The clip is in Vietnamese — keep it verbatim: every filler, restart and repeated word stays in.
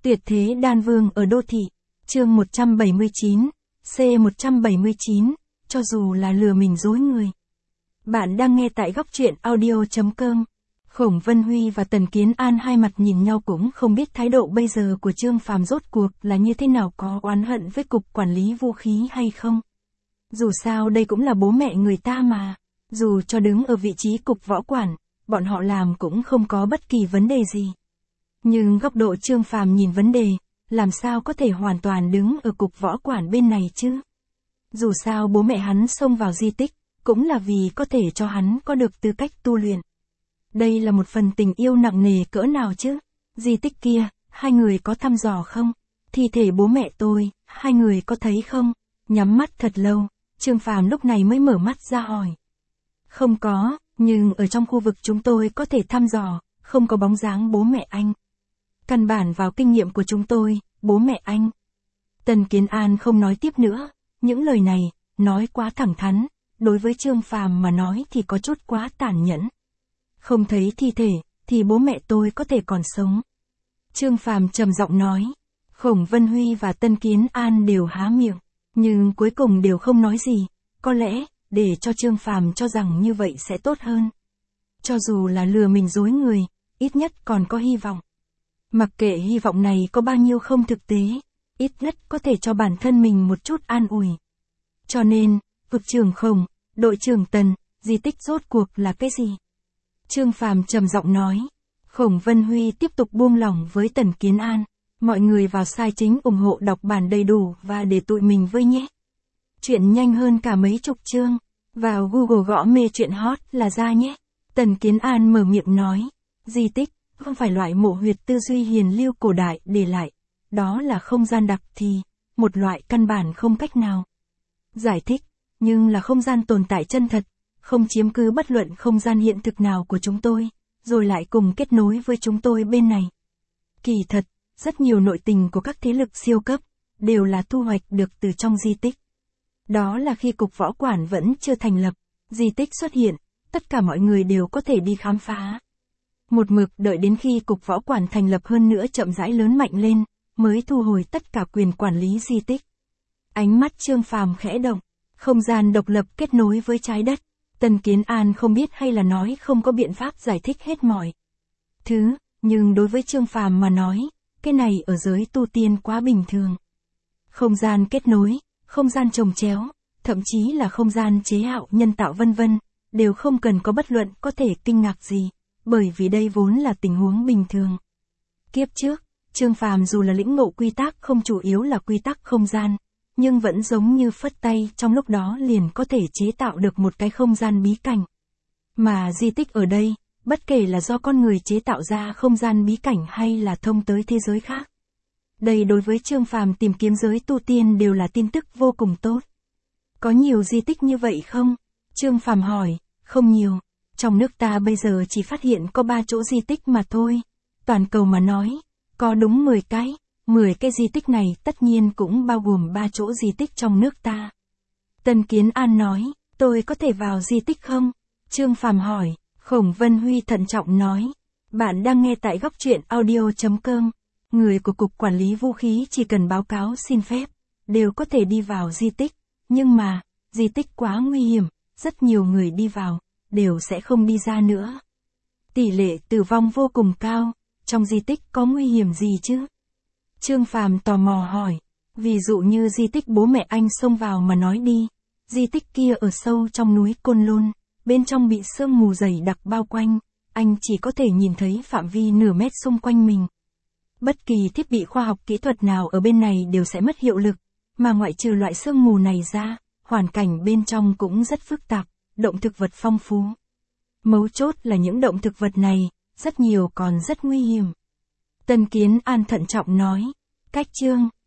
Tuyệt thế đan vương ở đô thị. Chương một trăm bảy mươi chín, C một trăm bảy mươi chín, cho dù là lừa mình dối người. Bạn đang nghe tại góc truyện audio chấm com. Khổng Vân Huy và Tần Kiến An hai mặt nhìn nhau cũng không biết thái độ bây giờ của Trương Phàm rốt cuộc là như thế nào, có oán hận với cục quản lý vũ khí hay không. Dù sao đây cũng là bố mẹ người ta mà, dù cho đứng ở vị trí cục võ quản, bọn họ làm cũng không có bất kỳ vấn đề gì. Nhưng góc độ Trương Phàm nhìn vấn đề, làm sao có thể hoàn toàn đứng ở cục võ quản bên này chứ? Dù sao bố mẹ hắn xông vào di tích, cũng là vì có thể cho hắn có được tư cách tu luyện. Đây là một phần tình yêu nặng nề cỡ nào chứ? Di tích kia, hai người có thăm dò không? Thi thể bố mẹ tôi, hai người có thấy không? Nhắm mắt thật lâu, Trương Phàm lúc này mới mở mắt ra hỏi. Không có, nhưng ở trong khu vực chúng tôi có thể thăm dò, không có bóng dáng bố mẹ anh. Căn bản vào kinh nghiệm của chúng tôi, bố mẹ anh. Tần Kiến An không nói tiếp nữa, những lời này, nói quá thẳng thắn, đối với Trương Phàm mà nói thì có chút quá tàn nhẫn. Không thấy thi thể, thì bố mẹ tôi có thể còn sống. Trương Phàm trầm giọng nói. Khổng Vân Huy và Tần Kiến An đều há miệng, nhưng cuối cùng đều không nói gì, có lẽ, để cho Trương Phàm cho rằng như vậy sẽ tốt hơn. Cho dù là lừa mình dối người, ít nhất còn có hy vọng. Mặc kệ hy vọng này có bao nhiêu không thực tế, ít nhất có thể cho bản thân mình một chút an ủi. Cho nên, vực trưởng Khổng, đội trưởng Tần, di tích rốt cuộc là cái gì? Trương Phàm trầm giọng nói. Khổng Vân Huy tiếp tục buông lỏng với Tần Kiến An. Mọi người vào sai chính ủng hộ đọc bản đầy đủ và để tụi mình với nhé. Chuyện nhanh hơn cả mấy chục chương. Vào Google gõ mê chuyện hot là ra nhé. Tần Kiến An mở miệng nói. Di tích, không phải loại mộ huyệt tư duy hiền lưu cổ đại để lại. Đó là không gian đặc thì, một loại căn bản không cách nào giải thích, nhưng là không gian tồn tại chân thật, không chiếm cứ bất luận không gian hiện thực nào của chúng tôi, rồi lại cùng kết nối với chúng tôi bên này. Kỳ thật, rất nhiều nội tình của các thế lực siêu cấp, đều là thu hoạch được từ trong di tích. Đó là khi cục võ quản vẫn chưa thành lập, di tích xuất hiện, tất cả mọi người đều có thể đi khám phá. Một mực đợi đến khi cục võ quản thành lập hơn nữa chậm rãi lớn mạnh lên, mới thu hồi tất cả quyền quản lý di tích. Ánh mắt Trương Phàm khẽ động, không gian độc lập kết nối với trái đất. Tần Kiến An không biết hay là nói không có biện pháp giải thích hết mọi thứ, nhưng đối với Trương Phàm mà nói, cái này ở giới tu tiên quá bình thường. Không gian kết nối, không gian chồng chéo, thậm chí là không gian chế ảo nhân tạo vân vân, đều không cần có bất luận có thể kinh ngạc gì, bởi vì đây vốn là tình huống bình thường. Kiếp trước, Trương Phàm dù là lĩnh ngộ quy tắc không chủ yếu là quy tắc không gian, nhưng vẫn giống như phất tay trong lúc đó liền có thể chế tạo được một cái không gian bí cảnh. Mà di tích ở đây, bất kể là do con người chế tạo ra không gian bí cảnh hay là thông tới thế giới khác. Đây đối với Trương Phàm tìm kiếm giới tu tiên đều là tin tức vô cùng tốt. Có nhiều di tích như vậy không? Trương Phàm hỏi. Không nhiều. Trong nước ta bây giờ chỉ phát hiện có ba chỗ di tích mà thôi. Toàn cầu mà nói, có đúng mười cái. mười cái di tích này tất nhiên cũng bao gồm ba chỗ di tích trong nước ta. Tần Kiến An nói, tôi có thể vào di tích không? Trương Phàm hỏi. Khổng Vân Huy thận trọng nói, bạn đang nghe tại góc truyện audio chấm com. Người của Cục Quản lý Vũ khí chỉ cần báo cáo xin phép, đều có thể đi vào di tích. Nhưng mà, di tích quá nguy hiểm, rất nhiều người đi vào, đều sẽ không đi ra nữa. Tỷ lệ tử vong vô cùng cao, trong di tích có nguy hiểm gì chứ? Trương Phàm tò mò hỏi, ví dụ như di tích bố mẹ anh xông vào mà nói đi, di tích kia ở sâu trong núi Côn Lôn, bên trong bị sương mù dày đặc bao quanh, anh chỉ có thể nhìn thấy phạm vi nửa mét xung quanh mình. Bất kỳ thiết bị khoa học kỹ thuật nào ở bên này đều sẽ mất hiệu lực, mà ngoại trừ loại sương mù này ra, hoàn cảnh bên trong cũng rất phức tạp, động thực vật phong phú. Mấu chốt là những động thực vật này, rất nhiều còn rất nguy hiểm. Tần Kiến An thận trọng nói, cách Trương